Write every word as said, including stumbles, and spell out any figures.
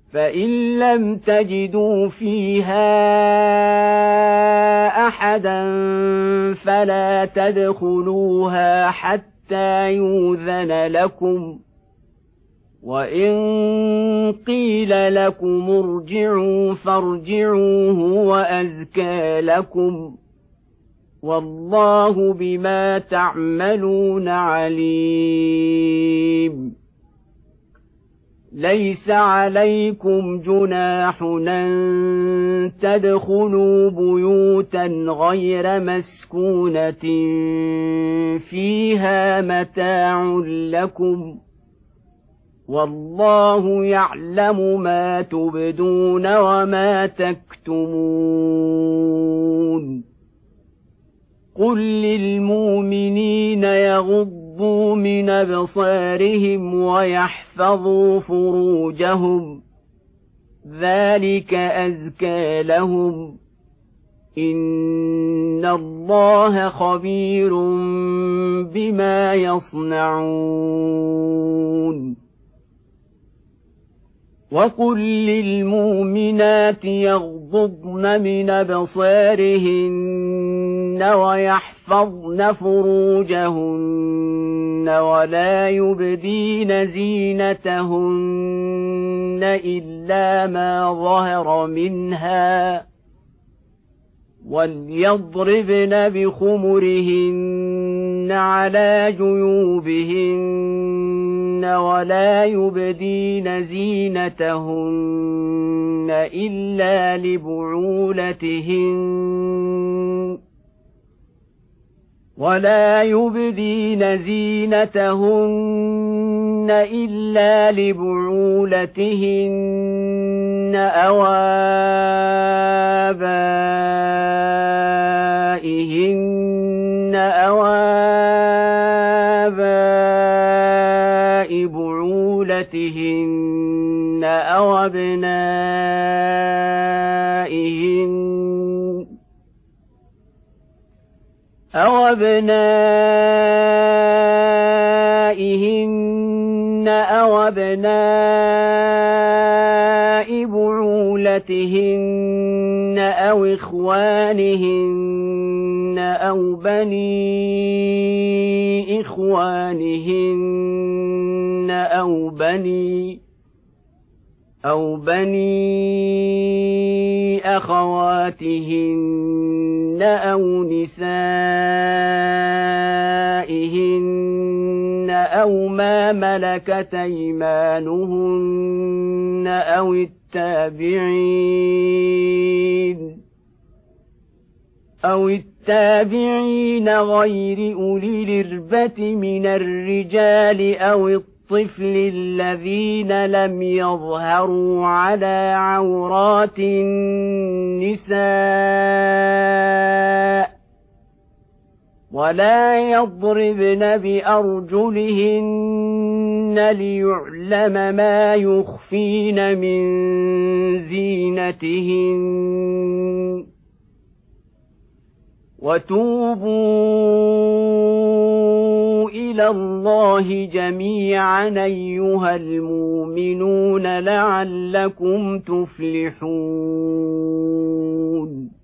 فإن لم تجدوا فيها أحدا فلا تدخلوها حتى يؤذن لكم، وإن قيل لكم ارجعوا فارجعوا هو أزكى لكم، والله بما تعملون عليم. ليس عليكم جناح أن تدخلوا بيوتا غير مسكونة فيها متاع لكم، والله يعلم ما تبدون وما تكتمون. قل للمؤمنين يغضوا من أبصارهم ويحفظوا فروجهم، ذلك أزكى لهم، إن الله خبير بما يصنعون. وقل للمؤمنات يغضضن من أبصارهن ويحفظن فروجهن ولا يبدين زينتهن إلا ما ظهر منها، وليضربن بخمرهن على جيوبهن ولا يبدين زينتهن إلا لبعولتهن ولا يبدين زينتهن إلا لبعولتهن أو آبائهن أو آباء بعولتهن أو أبنائهن أو أبنائهن أو أبناء بعولتهن أو إخوانهن أو بني إخوانهن أو بني أو بني أخواتهن أو نسائهن أو ما ملكت أيمانهن أو التابعين أو التابعين غير أولي الإربة من الرجال أو الطفل الذين لم يظهروا على عورات النساء، ولا يضربن بأرجلهن ليعلم ما يخفين من زينتهن. وتوبوا إلى الله جميعا أيها المؤمنون لعلكم تفلحون.